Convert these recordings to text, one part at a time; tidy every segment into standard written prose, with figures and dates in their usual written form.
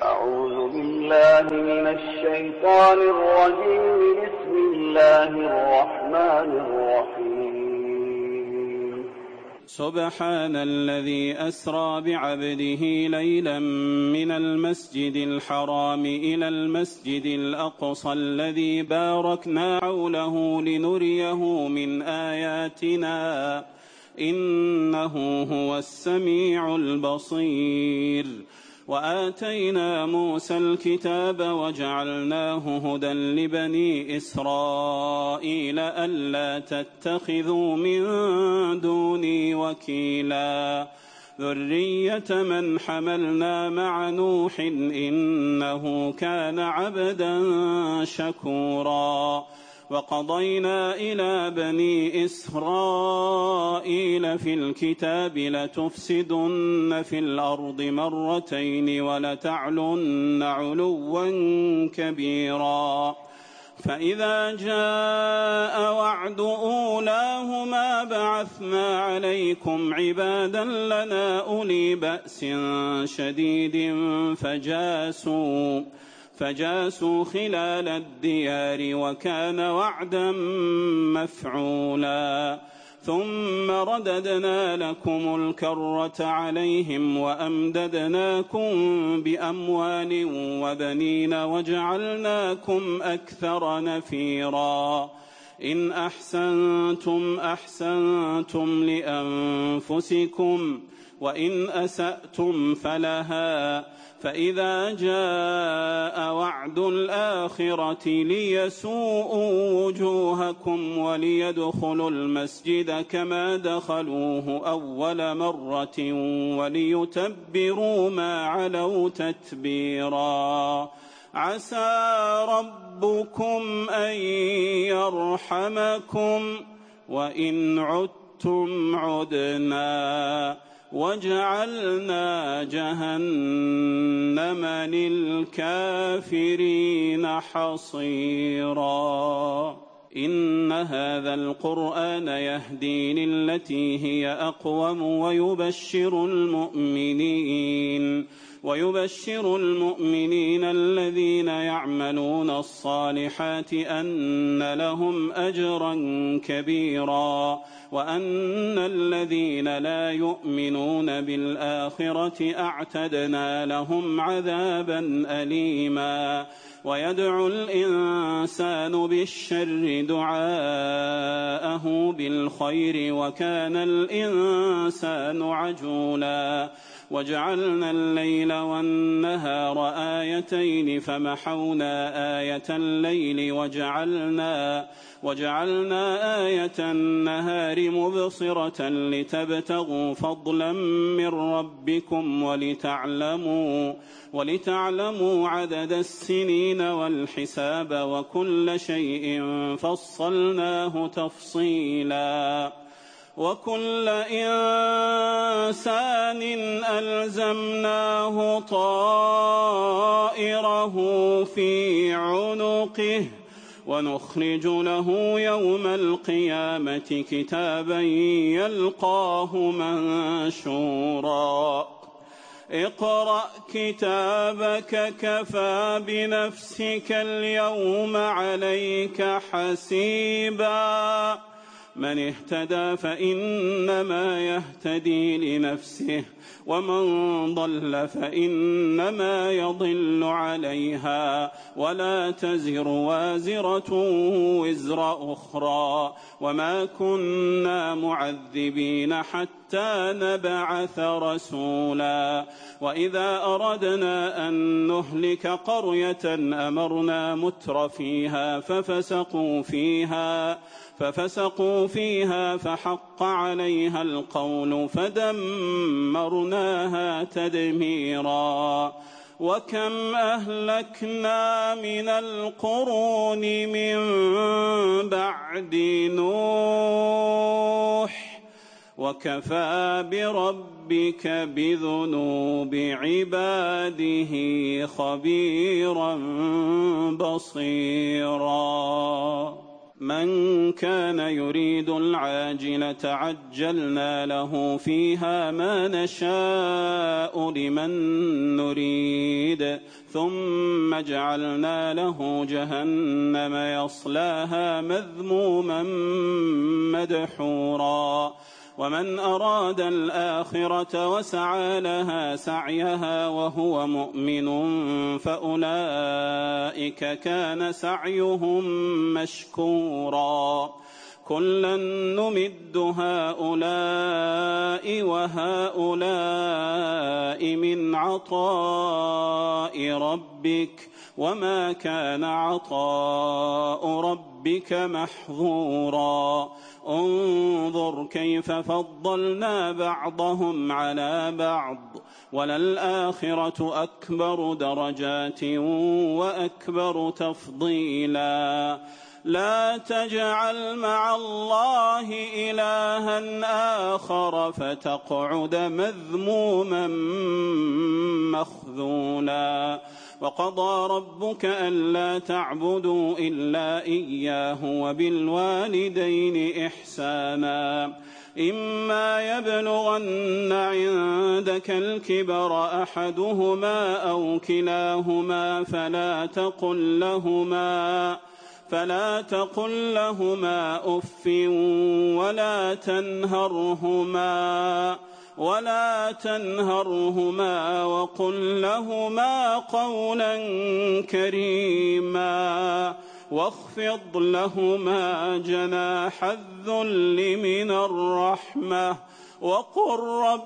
أعوذ بالله من الشيطان الرجيم. بسم الله الرحمن الرحيم. سبحان الذي أسرى بعبده ليلا من المسجد الحرام إلى المسجد الأقصى الذي باركنا حوله لنريه من آياتنا إنه هو السميع البصير. وآتينا موسى الكتاب وجعلناه هدى لبني إسرائيل ألا تتخذوا من دوني وكيلا ذرية من حملنا مع نوح إنه كان عبدا شكورا. وقضينا إلى بني إسرائيل في الكتاب لتفسدن في الأرض مرتين ولتعلن علوا كبيرا. فإذا جاء وعد أولاهما بعثنا عليكم عبادا لنا أولي بأس شديد فجاسوا خلال الديار وكان وعدا مفعولا. ثم رددنا لكم الكرة عليهم وأمددناكم بأموال وبنين وجعلناكم أكثر نفيرا. إن أحسنتم أحسنتم لأنفسكم وإن أسأتم فلها. فإذا جاء وعد الآخرة ليسوءوا وجوهكم وليدخلوا المسجد كما دخلوه أول مرة وليتبروا ما علوا تتبيرا. عسى ربكم أن يرحمكم وإن عدتم عدنا وجعلنا جهنم للكافرين حصيرا. إن هذا القرآن يهدي للتي هي أقوم ويبشر المؤمنين الذين يعملون الصالحات أن لهم أجرا كبيرا وأن الذين لا يؤمنون بالآخرة أعتدنا لهم عذابا أليما. ويدعو الإنسان بالشر دعاءه بالخير وكان الإنسان عجولا. وجعلنا الليل والنهار آيتين فمحونا آية الليل وجعلنا آية النهار مبصرة لتبتغوا فضلا من ربكم ولتعلموا عدد السنين والحساب وكل شيء فصلناه تفصيلا. وكل إنسان ألزمناه طائره في عنقه ونخرج له يوم القيامة كتابا يلقاه منشورا. اقرأ كتابك كفى بنفسك اليوم عليك حسيبا. من اهتدى فإنما يهتدي لنفسه ومن ضل فإنما يضل عليها ولا تزر وازرة وزر أخرى وما كنا معذبين حتى نبعث رسولا. وإذا أردنا أن نهلك قرية أمرنا متر فيها ففسقوا فيها فحق عليها القول فدمرناها تدميرا. وكم أهلكنا من القرون من بعد نوح وكفى بربك بذنوب عباده خبيرا بصيرا. من كان يريد العاجلة عجلنا له فيها ما نشاء لمن نريد ثم جعلنا له جهنم يصلاها مذموما مدحورا ومن أراد الآخرة وسعى لها سعيها وهو مؤمن فأولئك كان سعيهم مشكورا كلا نمد هؤلاء وهؤلاء من عطاء ربك وما كان عطاء ربك محظورا انظر كيف فضلنا بعضهم على بعض وللآخرة أكبر درجات وأكبر تفضيلا لا تجعل مع الله إلها آخر فتقعد مذموما مخذولا وقضى ربك ألا تعبدوا إلا إياه وبالوالدين إحسانا إما يبلغن عندك الكبر أحدهما أو كلاهما فلا تقل لهما أف ولا تنهرهما وقل لهما قولا كريما واخفض لهما جناح الذل من الرحمة وقل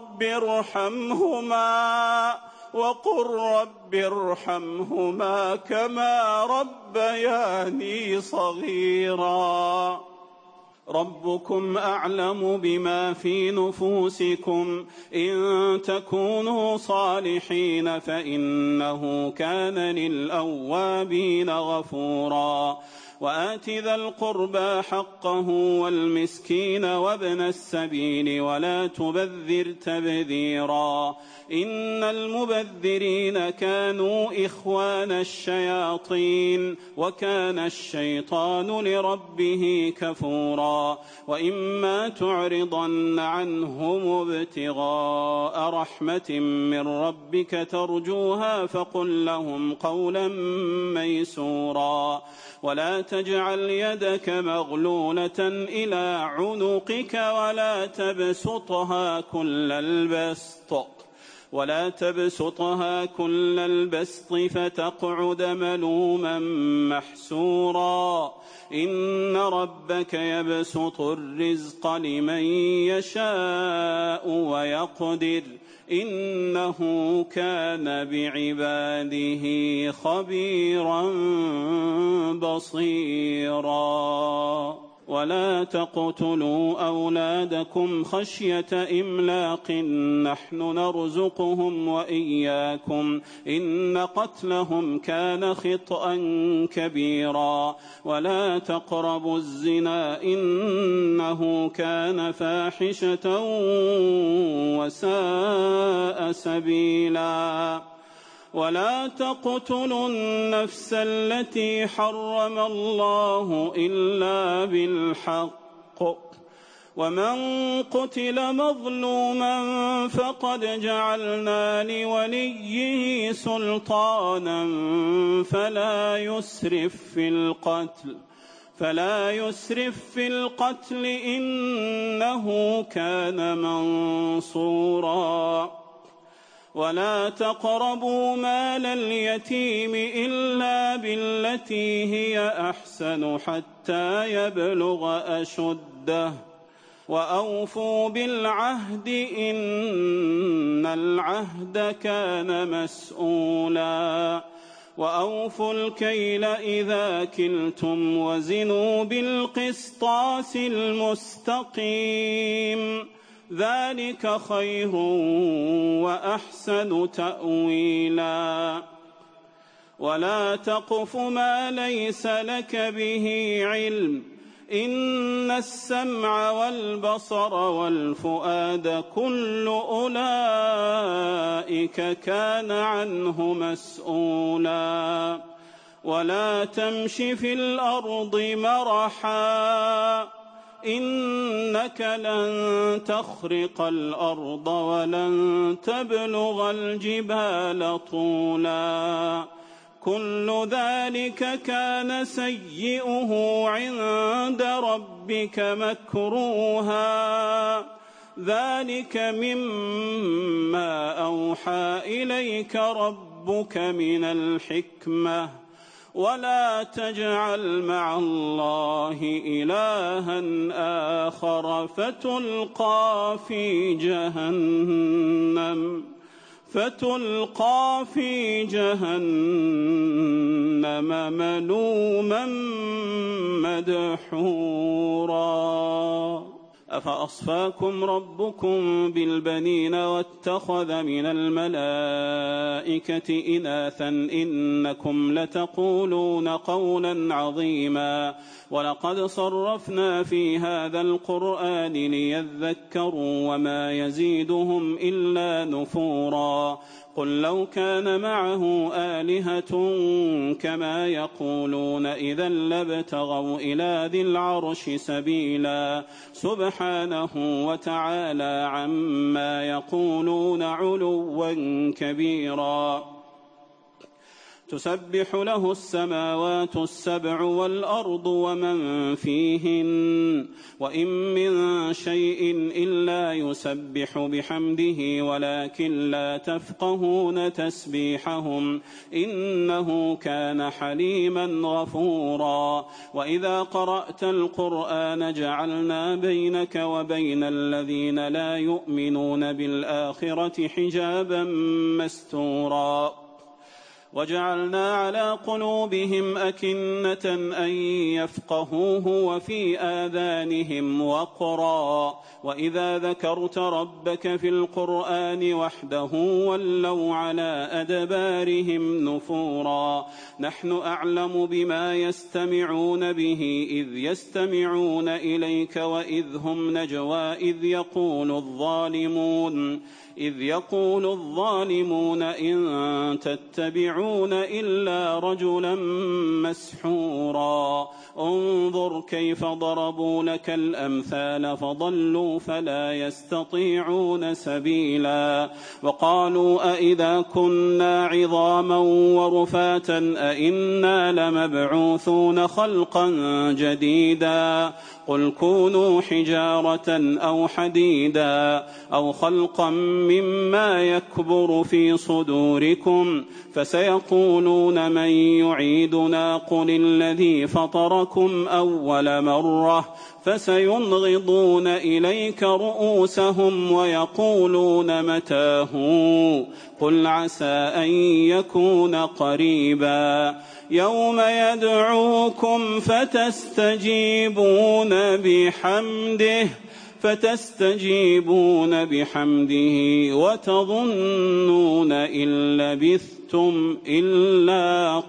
رب ارحمهما كما ربياني صغيرا ربكم أعلم بما في نفوسكم إن تكونوا صالحين فإنه كان للأوابين غفورا وآت ذا القربى حقه والمسكين وابن السبيل ولا تبذر تبذيرا إن المبذرين كانوا إخوان الشياطين وكان الشيطان لربه كفورا وإما تعرضن عنهم ابتغاء رحمة من ربك ترجوها فقل لهم قولا ميسورا ولا تجعل يدك مغلولة إلى عنقك ولا تبسطها كل البسط فتقعد ملوما محسورا إن ربك يبسط الرزق لمن يشاء ويقدر إنه كان بعباده خبيرا بصيرا ولا تقتلوا أولادكم خشية إملاق نحن نرزقهم وإياكم إن قتلهم كان خطأ كبيرا ولا تقربوا الزنا إنه كان فاحشة وساء سبيلا ولا تقتلوا النفس التي حرم الله إلا بالحق ومن قتل مظلوما فقد جعلنا لوليه سلطانا فلا يسرف في القتل إنه كان منصورا ولا تقربوا مال اليتيم إلا بالتي هي أحسن حتى يبلغ أشده وأوفوا بالعهد إن العهد كان مسؤولا وأوفوا الكيل إذا كلتم وزنوا بالقسطاس المستقيم ذلك خير وأحسن تأويلا ولا تقف ما ليس لك به علم إن السمع والبصر والفؤاد كل أولئك كان عنه مسؤولا ولا تمش في الأرض مرحا إنك لن تخرق الأرض ولن تبلغ الجبال طولا كل ذلك كان سيئه عند ربك مكروها ذلك مما أوحى إليك ربك من الحكمة ولا تجعل مع الله إلها آخر فتلقى في جهنم ملوما مدحورا أفأصفاكم ربكم بالبنين واتخذ من الملائكة إناثا إنكم لتقولون قولا عظيما ولقد صرفنا في هذا القرآن ليذكروا وما يزيدهم إلا نفورا قل لو كان معه آلهة كما يقولون إذا لابتغوا إلى ذي العرش سبيلا سبحانه وتعالى عما يقولون علوا كبيرا تسبح له السماوات السبع والأرض ومن فيهن وإن من شيء إلا يسبح بحمده ولكن لا تفقهون تسبيحهم إنه كان حليما غفورا وإذا قرأت القرآن جعلنا بينك وبين الذين لا يؤمنون بالآخرة حجابا مستورا وجعلنا على قلوبهم أكنة أن يفقهوه وفي آذانهم وقرا وإذا ذكرت ربك في القرآن وحده ولوا على أدبارهم نفورا نحن أعلم بما يستمعون به إذ يستمعون إليك وإذ هم نجوى إذ يقول الظالمون إن تتبعون إلا رجلا مسحورا انظر كيف ضربوا لك الأمثال فضلوا فلا يستطيعون سبيلا وقالوا أئذا كنا عظاما ورفاتا أئنا لمبعوثون خلقا جديدا قل كونوا حجارة أو حديدا أو خلقا مما يكبر في صدوركم فسيقولون من يعيدنا قل الذي فطركم أول مرة فسينغضون إليك رؤوسهم ويقولون متى هو قل عسى أن يكون قريبا يوم يدعوكم فتستجيبون بحمده وتظنون إن لبثتم إلا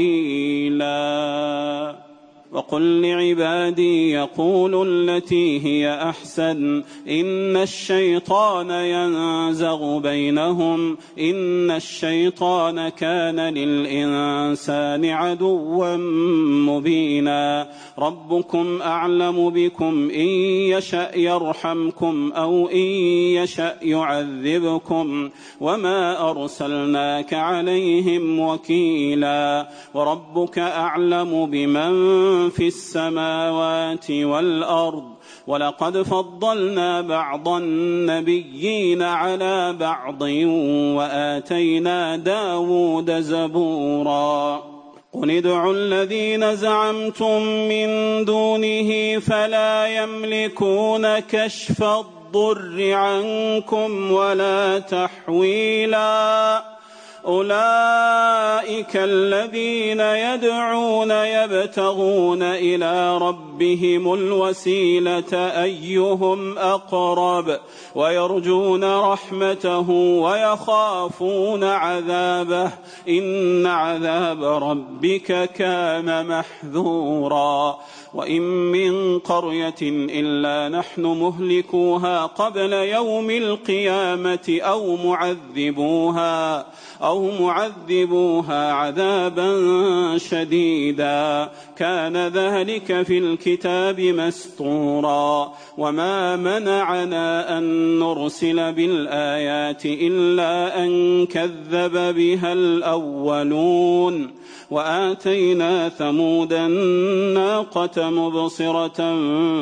قليلا وقل لعبادي يقولوا التي هي أحسن إن الشيطان ينزغ بينهم إن الشيطان كان للإنسان عدوا مبينا ربكم أعلم بكم إن يشأ يرحمكم أو إن يشأ يعذبكم وما أرسلناك عليهم وكيلا وربك أعلم بمن في السماوات والأرض ولقد فضلنا بعض النبيين على بعض وآتينا داود زبورا قل ادعوا الذين زعمتم من دونه فلا يملكون كشف الضر عنكم ولا تحويلا أولئك الذين يدعون يبتغون إلى ربهم الوسيلة أيهم أقرب ويرجون رحمته ويخافون عذابه إن عذاب ربك كان محذورا وإن من قرية إلا نحن مهلكوها قبل يوم القيامة أو معذبوها عذابا شديدا كان ذلك في الكتاب مسطورا وما منعنا أن نرسل بالآيات إلا أن كذب بها الأولون وآتينا ثمود الناقة مبصرة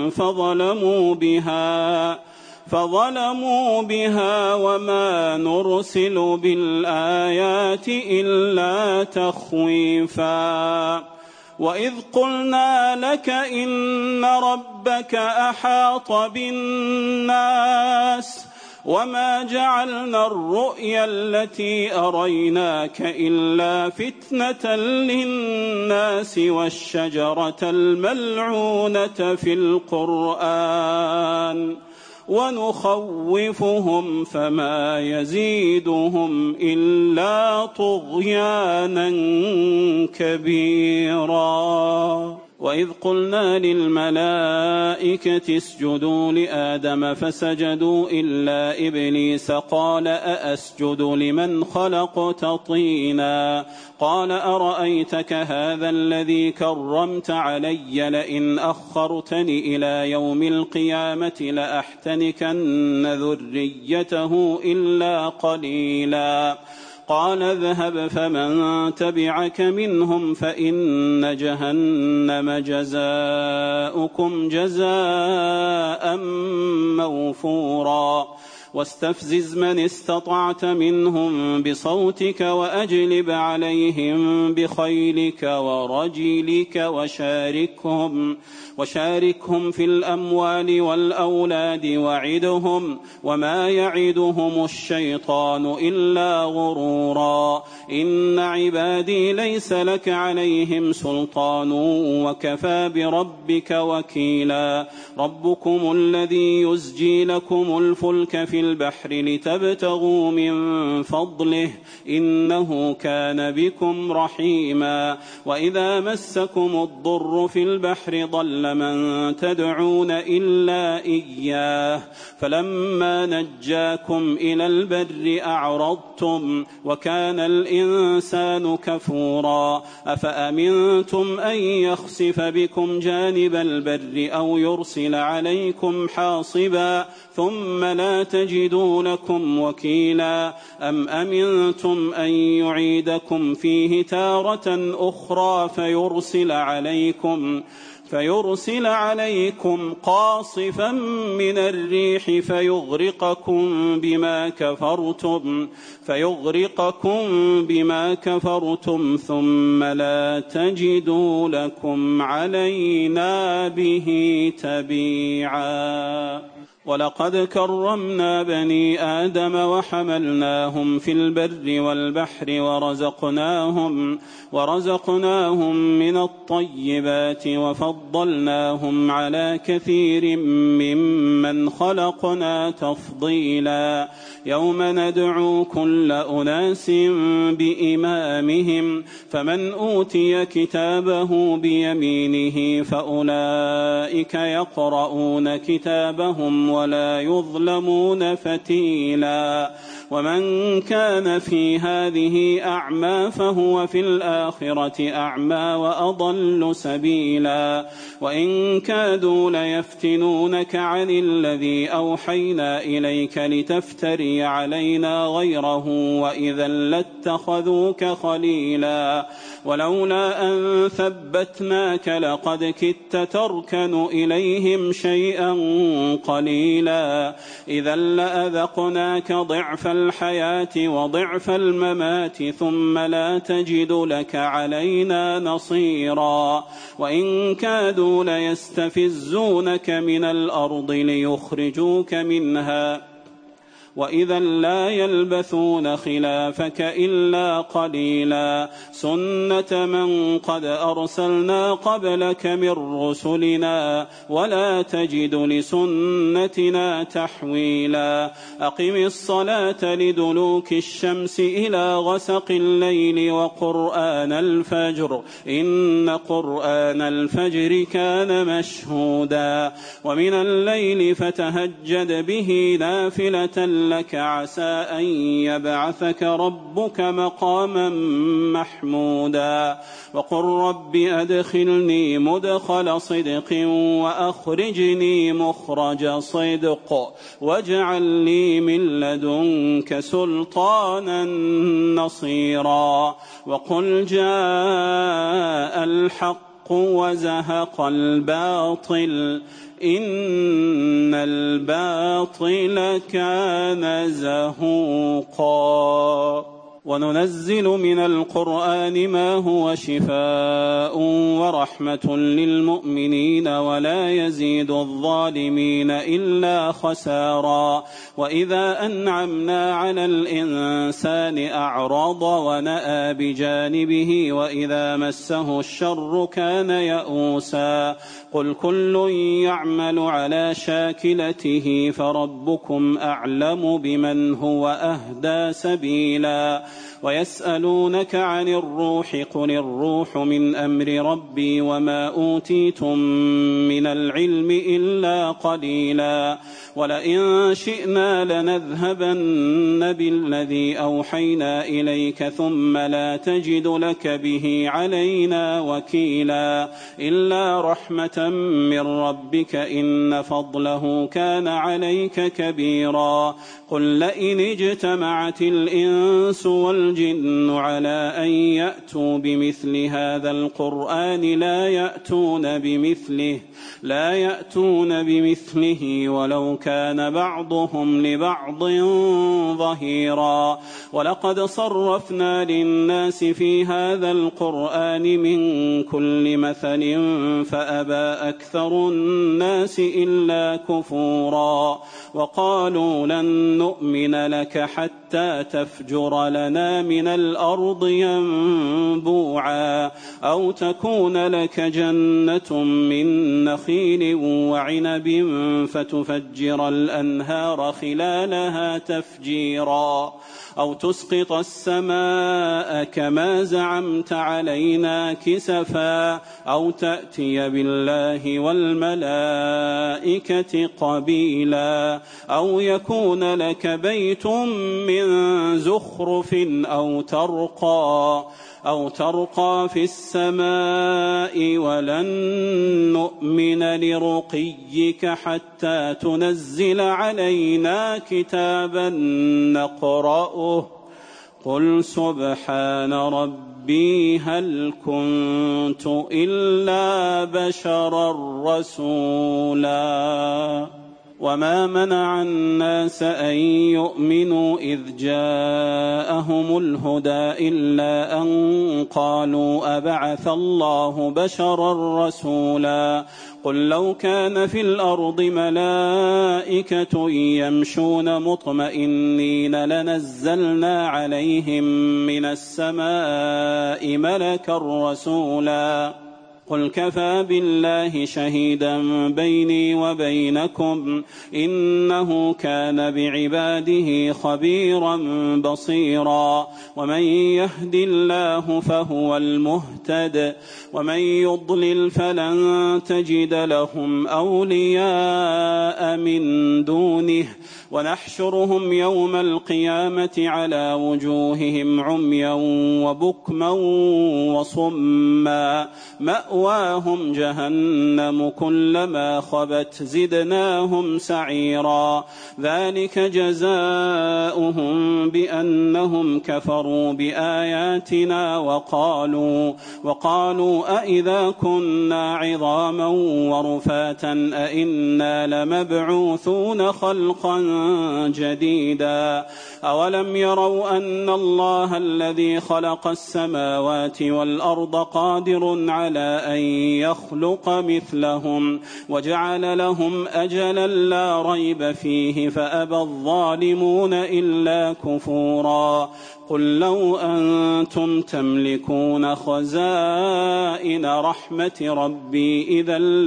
فظلموا بها وما نرسل بالآيات إلا تخويفا وإذ قلنا لك إن ربك أحاط بالناس وما جعلنا الرؤيا التي أريناك إلا فتنة للناس والشجرة الملعونة في القرآن ونخوفهم فما يزيدهم إلا طغيانا كبيرا وإذ قلنا للملائكة اسجدوا لآدم فسجدوا إلا إبليس قال أأسجد لمن خلقت طينا قال أرأيتك هذا الذي كرمت علي لئن أخرتني إلى يوم القيامة لأحتنكن ذريته إلا قليلا قال اذهب فمن تبعك منهم فإن جهنم جزاؤكم جزاء موفورا واستفزز من استطعت منهم بصوتك وأجلب عليهم بخيلك ورجلك وشاركهم في الأموال والأولاد وعدهم وما يعدهم الشيطان إلا غرورا إن عبادي ليس لك عليهم سلطان وكفى بربك وكيلا ربكم الذي يزجي لكم الفلك في البحر لتبتغوا من فضله إنه كان بكم رحيما وإذا مسكم الضر في البحر ضل من تدعون إلا إياه فلما نجاكم إلى البر أعرضتم وكان الإنسان كفورا أفأمنتم أن يخسف بكم جانب البر أو يرسل عليكم حاصبا ثم لا تجدوا لكم وكيلا أم أمنتم أن يعيدكم فيه تارة أخرى فيرسل عليكم قاصفا من الريح فيغرقكم بما كفرتم ثم لا تجدوا لكم علينا به تبيعا ولقد كرمنا بني آدم وحملناهم في البر والبحر ورزقناهم من الطيبات وفضلناهم على كثير ممن خلقنا تفضيلا يوم ندعو كل أناس بإمامهم فمن أوتي كتابه بيمينه فأولئك يقرؤون كتابهم ولا يظلمون فتيلا ومن كان في هذه أعمى فهو في الآخرة أعمى وأضل سبيلا وإن كادوا ليفتنونك عن الذي أوحينا إليك لتفتري علينا غيره وإذا لاتخذوك خليلا ولولا أن ثبتناك لقد كدت تركن إليهم شيئا قليلا إذا لأذقناك ضعف الحياة وضعف الممات ثم لا تجد لك علينا نصيرا وإن كادوا ليستفزونك من الأرض ليخرجوك منها وإذا لا يلبثون خلافك إلا قليلا سنة من قد أرسلنا قبلك من رسلنا ولا تجد لسنتنا تحويلا أقم الصلاة لدلوك الشمس إلى غسق الليل وقرآن الفجر إن قرآن الفجر كان مشهودا ومن الليل فتهجد به نافلة لك عسى أن يبعثك ربك مقاما محمودا وقل رب أدخلني مدخل صدق وأخرجني مخرج صدق واجعل لي من لدنك سلطانا نصيرا وقل جاء الحق وزهق الباطل إن الباطل كان زهوقا وننزل من القرآن ما هو شفاء ورحمة للمؤمنين ولا يزيد الظالمين إلا خسارا وإذا أنعمنا على الإنسان أعرض ونأى بجانبه وإذا مسه الشر كان يئوسا قل كل يعمل على شاكلته فربكم أعلم بمن هو أهدى سبيلا ويسألونك عن الروح قل الروح من أمر ربي وما أوتيتم من العلم إلا قليلا ولئن شئنا لنذهبن بالذي أوحينا إليك ثم لا تجد لك به علينا وكيلا إلا رحمة من ربك إن فضله كان عليك كبيرا قل لئن اجتمعت الإنس والجن على أن يأتوا بمثل هذا القرآن لا يأتون بمثله ولو كان بعضهم لبعض ظهيرا ولقد صرفنا للناس في هذا القرآن من كل مثل فأبى أكثر الناس إلا كفورا وقالوا لن نؤمن لك حتى تفجر لنا من الأرض ينبوعا أو تكون لك جنة من نخيل وعنب فتفجر الأنهار خلالها تفجيرا أو تسقط السماء كما زعمت علينا كسفا أو تأتي بالله والملائكة قبيلا أو يكون لك بيت من زخرف أو ترقى في السماء ولن نؤمن لرقيك حتى تنزل علينا كتابا نقرأه قل سبحان ربي هل كنت إلا بشرا رسولا وما منع الناس أن يؤمنوا إذ جاءهم الهدى إلا أن قالوا أبعث الله بشرا رسولا قل لو كان في الأرض ملائكة يمشون مطمئنين لنزلنا عليهم من السماء ملكا رسولا قل كفى بالله شهيدا بيني وبينكم إنه كان بعباده خبيرا بصيرا ومن يهد الله فهو المهتد ومن يضلل فلن تجد لهم أولياء من دونه ونحشرهم يوم القيامة على وجوههم عميا وبكما وصما مأواهم جهنم كلما خبت زدناهم سعيرا ذلك جزاؤهم بأنهم كفروا بآياتنا وقالوا أئذا كنا عظاما ورفاتا أئنا لمبعوثون خلقا جديدا أولم يروا أن الله الذي خلق السماوات والأرض قادر على أن يخلق مثلهم وجعل لهم أجلا لا ريب فيه فأبى الظالمون إلا كفورا قل لو أنتم تملكون خزائن رحمة ربي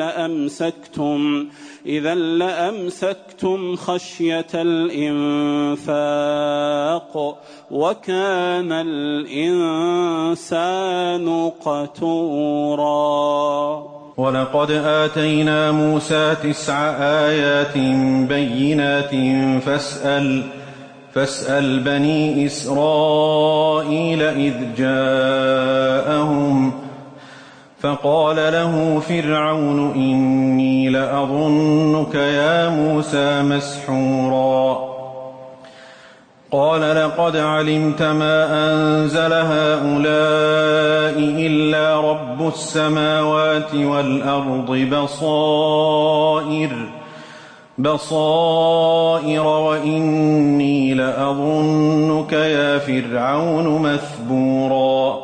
إذا لأمسكتم خشية الإنفاق وكان الإنسان قتورا ولقد آتينا موسى 9 آيات بينات فاسأل بني إسرائيل إذ جاءهم فقال له فرعون إني لأظنك يا موسى مسحورا قال لقد علمت ما أنزل هؤلاء إلا رب السماوات والأرض بصائر وإني لأظنك يا فرعون مثبورا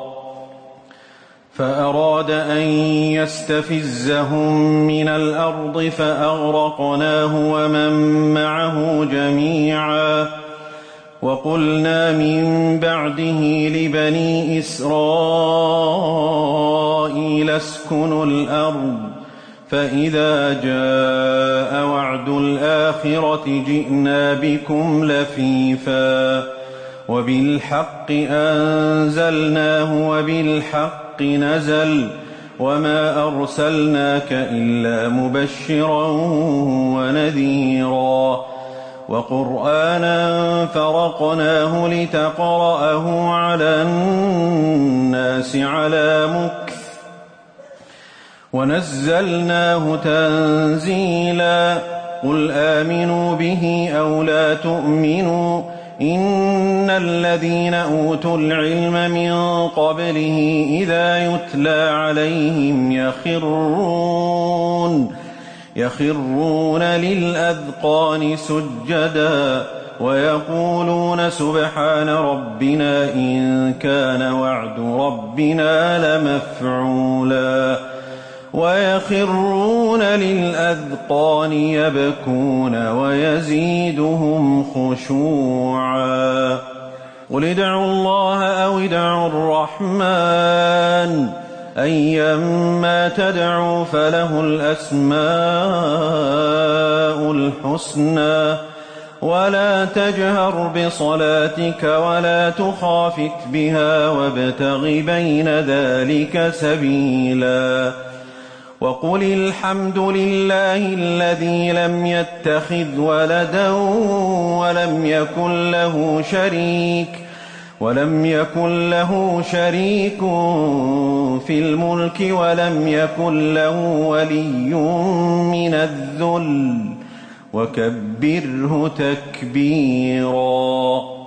فأراد أن يستفزهم من الأرض فأغرقناه ومن معه جميعا وقلنا من بعده لبني إسرائيل اسكنوا الأرض فإذا جاء وعد الآخرة جئنا بكم لفيفا وبالحق أنزلناه وبالحق نزل وما أرسلناك إلا مبشرا ونذيرا وقرآنا فرقناه لتقرأه على الناس على مكث ونزلناه تنزيلا قل آمنوا به أو لا تؤمنوا إن الذين أوتوا العلم من قبله إذا يتلى عليهم يخرون للأذقان سجدا ويقولون سبحان ربنا إن كان وعد ربنا لمفعولا ويخرون للأذقان يبكون ويزيدهم خشوعا قل ادعوا الله أو ادعوا الرحمن أيما تدعوا فله الأسماء الحسنى ولا تجهر بصلاتك ولا تخافت بها وابتغ بين ذلك سبيلا وقل الحمد لله الذي لم يتخذ ولدا ولم يكن له شريك في الملك ولم يكن له ولي من الذل وكبره تكبيرا